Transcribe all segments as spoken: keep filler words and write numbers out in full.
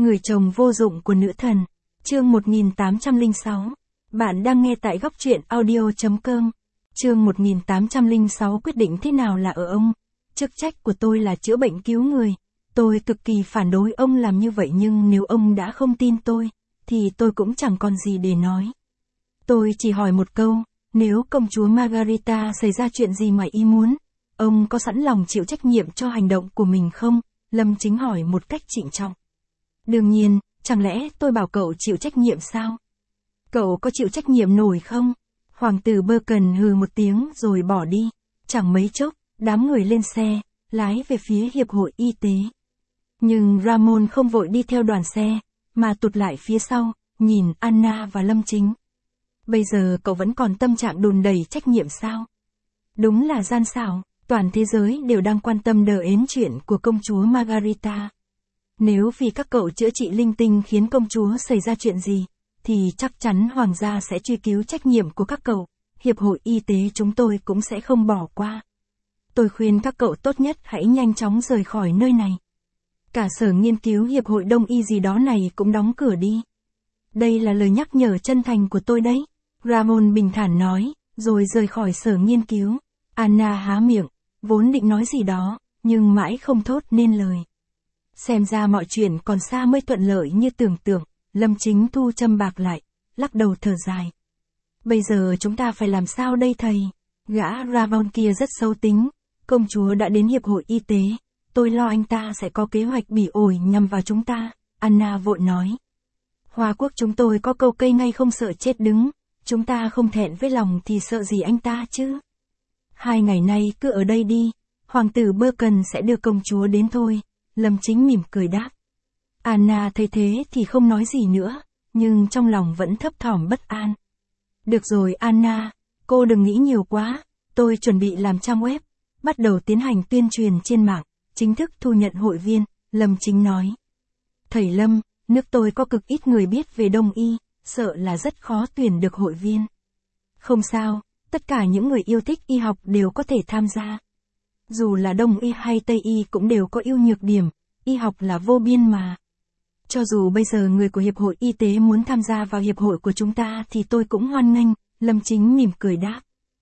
Người chồng vô dụng của nữ thần. Chương một nghìn tám trăm lẻ sáu. Bạn đang nghe tại góc truyện audio chấm com. Chương một nghìn tám trăm lẻ sáu quyết định thế nào là ở ông. Chức trách của tôi là chữa bệnh cứu người. Tôi cực kỳ phản đối ông làm như vậy, nhưng nếu ông đã không tin tôi, thì tôi cũng chẳng còn gì để nói. Tôi chỉ hỏi một câu, nếu công chúa Margarita xảy ra chuyện gì ngoài ý muốn, ông có sẵn lòng chịu trách nhiệm cho hành động của mình không? Lâm Chính hỏi một cách trịnh trọng. Đương nhiên, chẳng lẽ tôi bảo cậu chịu trách nhiệm sao? Cậu có chịu trách nhiệm nổi không? Hoàng tử Berken hừ một tiếng rồi bỏ đi. Chẳng mấy chốc, đám người lên xe, lái về phía hiệp hội y tế. Nhưng Ramon không vội đi theo đoàn xe, mà tụt lại phía sau, nhìn Anna và Lâm Chính. Bây giờ cậu vẫn còn tâm trạng đùn đẩy trách nhiệm sao? Đúng là gian xảo, toàn thế giới đều đang quan tâm đờ ến chuyện của công chúa Margarita. Nếu vì các cậu chữa trị linh tinh khiến công chúa xảy ra chuyện gì, thì chắc chắn hoàng gia sẽ truy cứu trách nhiệm của các cậu. Hiệp hội y tế chúng tôi cũng sẽ không bỏ qua. Tôi khuyên các cậu tốt nhất hãy nhanh chóng rời khỏi nơi này. Cả sở nghiên cứu hiệp hội đông y gì đó này cũng đóng cửa đi. Đây là lời nhắc nhở chân thành của tôi đấy. Ramon bình thản nói, rồi rời khỏi sở nghiên cứu. Anna há miệng, vốn định nói gì đó, nhưng mãi không thốt nên lời. Xem ra mọi chuyện còn xa mới thuận lợi như tưởng tượng. Lâm Chính thu châm bạc lại, lắc đầu thở dài. Bây giờ chúng ta phải làm sao đây thầy? Gã Ramon kia rất xấu tính. Công chúa đã đến hiệp hội y tế. Tôi lo anh ta sẽ có kế hoạch bỉ ổi nhằm vào chúng ta. Anna vội nói. Hoa quốc chúng tôi có câu cây ngay không sợ chết đứng. Chúng ta không thẹn với lòng thì sợ gì anh ta chứ? Hai ngày nay cứ ở đây đi. Hoàng tử Berken sẽ đưa công chúa đến thôi. Lâm Chính mỉm cười đáp. Anna thấy thế thì không nói gì nữa, nhưng trong lòng vẫn thấp thỏm bất an. Được rồi Anna, cô đừng nghĩ nhiều quá, tôi chuẩn bị làm trang web, bắt đầu tiến hành tuyên truyền trên mạng, chính thức thu nhận hội viên, Lâm Chính nói. Thầy Lâm, nước tôi có cực ít người biết về đông y, sợ là rất khó tuyển được hội viên. Không sao, tất cả những người yêu thích y học đều có thể tham gia. Dù là đông y hay tây y cũng đều có ưu nhược điểm, y học là vô biên mà. Cho dù bây giờ người của hiệp hội y tế muốn tham gia vào hiệp hội của chúng ta thì tôi cũng hoan nghênh, Lâm Chính mỉm cười đáp.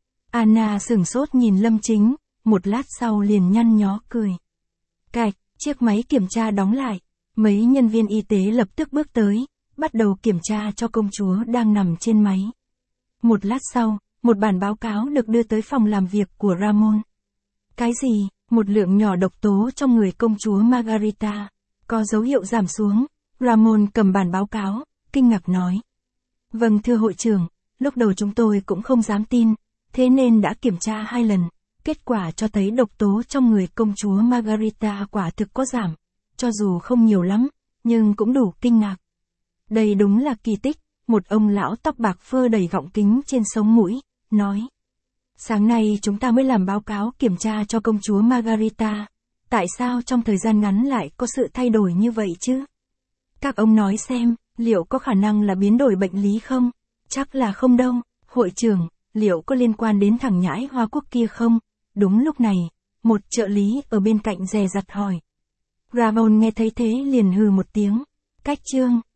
Anna sửng sốt nhìn Lâm Chính, một lát sau liền nhăn nhó cười. Cạch, chiếc máy kiểm tra đóng lại, mấy nhân viên y tế lập tức bước tới, bắt đầu kiểm tra cho công chúa đang nằm trên máy. Một lát sau, một bản báo cáo được đưa tới phòng làm việc của Ramon. Cái gì? Một lượng nhỏ độc tố trong người công chúa Margarita có dấu hiệu giảm xuống. Ramon cầm bản báo cáo, kinh ngạc nói. Vâng thưa hội trưởng, lúc đầu chúng tôi cũng không dám tin, thế nên đã kiểm tra hai lần. Kết quả cho thấy độc tố trong người công chúa Margarita quả thực có giảm, cho dù không nhiều lắm, nhưng cũng đủ kinh ngạc. Đây đúng là kỳ tích, một ông lão tóc bạc phơ đầy gọng kính trên sống mũi, nói. Sáng nay chúng ta mới làm báo cáo kiểm tra cho công chúa Margarita. Tại sao trong thời gian ngắn lại có sự thay đổi như vậy chứ? Các ông nói xem, liệu có khả năng là biến đổi bệnh lý không? Chắc là không đâu. Hội trưởng, liệu có liên quan đến thằng nhãi Hoa Quốc kia không? Đúng lúc này, một trợ lý ở bên cạnh dè dặt hỏi. Ramon nghe thấy thế liền hừ một tiếng. Cách chương.